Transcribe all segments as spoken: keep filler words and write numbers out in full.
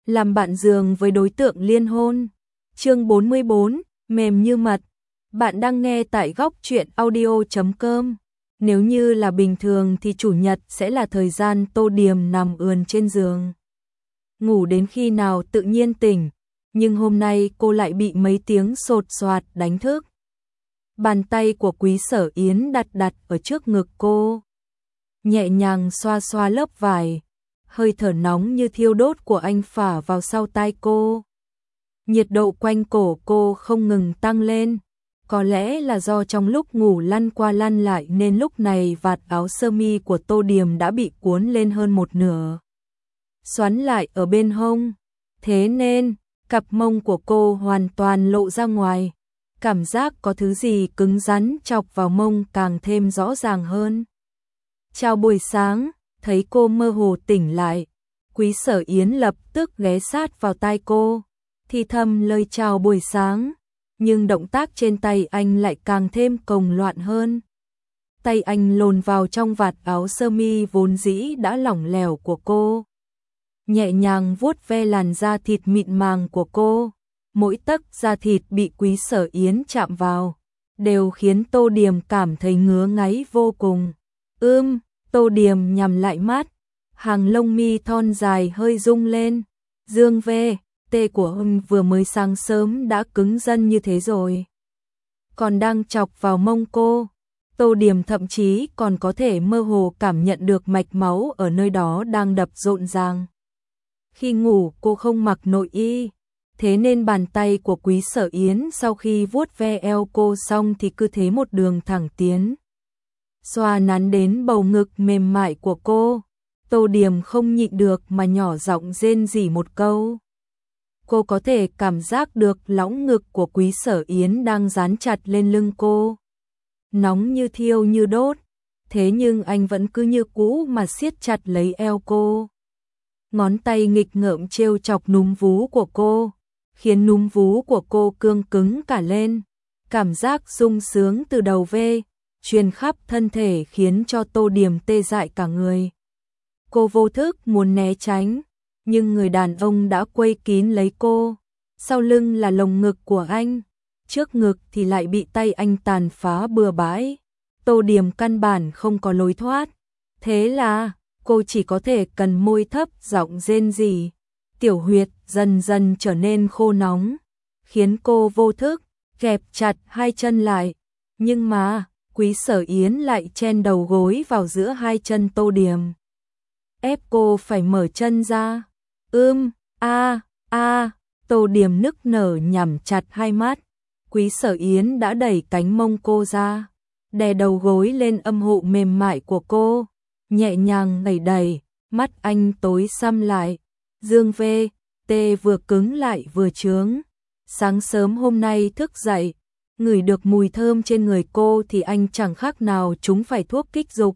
làm bạn giường với đối tượng liên hôn. Chương bốn mươi bốn, mềm như mật. Bạn đang nghe tại góc truyện audio chấm com. Nếu như là bình thường thì chủ nhật sẽ là thời gian Tô Điềm nằm ườn trên giường, ngủ đến khi nào tự nhiên tỉnh, nhưng hôm nay cô lại bị mấy tiếng sột soạt đánh thức. Bàn tay của Quý Sở Yến đặt đặt ở trước ngực cô, nhẹ nhàng xoa xoa lớp vải, hơi thở nóng như thiêu đốt của anh phả vào sau tai cô. Nhiệt độ quanh cổ cô không ngừng tăng lên, có lẽ là do trong lúc ngủ lăn qua lăn lại nên lúc này vạt áo sơ mi của Tô Điềm đã bị cuốn lên hơn một nửa, xoắn lại ở bên hông, thế nên cặp mông của cô hoàn toàn lộ ra ngoài, cảm giác có thứ gì cứng rắn chọc vào mông càng thêm rõ ràng hơn. Chào buổi sáng, thấy cô mơ hồ tỉnh lại, Quý Sở Yến lập tức ghé sát vào tai cô, thì thầm lời chào buổi sáng, nhưng động tác trên tay anh lại càng thêm cồng loạn hơn. Tay anh luồn vào trong vạt áo sơ mi vốn dĩ đã lỏng lẻo của cô, nhẹ nhàng vuốt ve làn da thịt mịn màng của cô, mỗi tấc da thịt bị Quý Sở Yến chạm vào, đều khiến Tô Điềm cảm thấy ngứa ngáy vô cùng. Ưm, Tô Điềm nhắm lại mắt, hàng lông mi thon dài hơi rung lên, dương ve, tê của hưng vừa mới sáng sớm đã cứng rắn như thế rồi, còn đang chọc vào mông cô. Tô Điềm thậm chí còn có thể mơ hồ cảm nhận được mạch máu ở nơi đó đang đập rộn ràng. Khi ngủ cô không mặc nội y, thế nên bàn tay của Quý Sở Yến sau khi vuốt ve eo cô xong thì cứ thế một đường thẳng tiến, xoa nắn đến bầu ngực mềm mại của cô. Tô Điềm không nhịn được mà nhỏ giọng rên rỉ một câu. Cô có thể cảm giác được lõng ngực của Quý Sở Yến đang dán chặt lên lưng cô, nóng như thiêu như đốt, thế nhưng anh vẫn cứ như cũ mà siết chặt lấy eo cô. Ngón tay nghịch ngợm trêu chọc núm vú của cô, khiến núm vú của cô cương cứng cả lên, cảm giác sung sướng từ đầu ve truyền khắp thân thể khiến cho Tô Điềm tê dại cả người. Cô vô thức muốn né tránh, nhưng người đàn ông đã quây kín lấy cô, sau lưng là lồng ngực của anh, trước ngực thì lại bị tay anh tàn phá bừa bãi. Tô Điềm căn bản không có lối thoát, thế là cô chỉ có thể cần môi thấp giọng rên rỉ. Tiểu huyệt dần dần trở nên khô nóng, khiến cô vô thức kẹp chặt hai chân lại, nhưng mà Quý Sở Yến lại chen đầu gối vào giữa hai chân Tô Điềm, ép cô phải mở chân ra. Ưm, a, a, Tô Điềm nức nở nhắm chặt hai mắt. Quý Sở Yến đã đẩy cánh mông cô ra, đè đầu gối lên âm hộ mềm mại của cô, nhẹ nhàng đẩy đẩy, mắt anh tối sầm lại, dương vê, tê vừa cứng lại vừa trướng. Sáng sớm hôm nay thức dậy, ngửi được mùi thơm trên người cô thì anh chẳng khác nào chúng phải thuốc kích dục.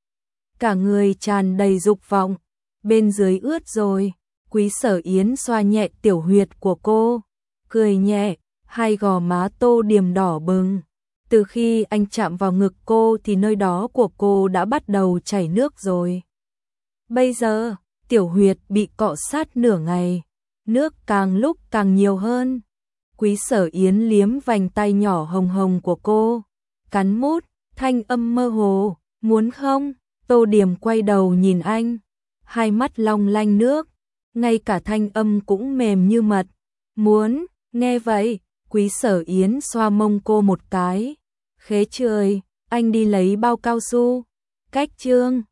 Cả người tràn đầy dục vọng, bên dưới ướt rồi. Quý Sở Yến xoa nhẹ tiểu huyệt của cô, cười nhẹ, hai gò má Tô Điềm đỏ bừng. Từ khi anh chạm vào ngực cô thì nơi đó của cô đã bắt đầu chảy nước rồi. Bây giờ, tiểu huyệt bị cọ sát nửa ngày, nước càng lúc càng nhiều hơn. Quý Sở Yến liếm vành tay nhỏ hồng hồng của cô, cắn mút, thanh âm mơ hồ, muốn không? Tô Điềm quay đầu nhìn anh, hai mắt long lanh nước, ngay cả thanh âm cũng mềm như mật. Muốn, nghe vậy, Quý Sở Yến xoa mông cô một cái. Khế trời, anh đi lấy bao cao su. Cách chương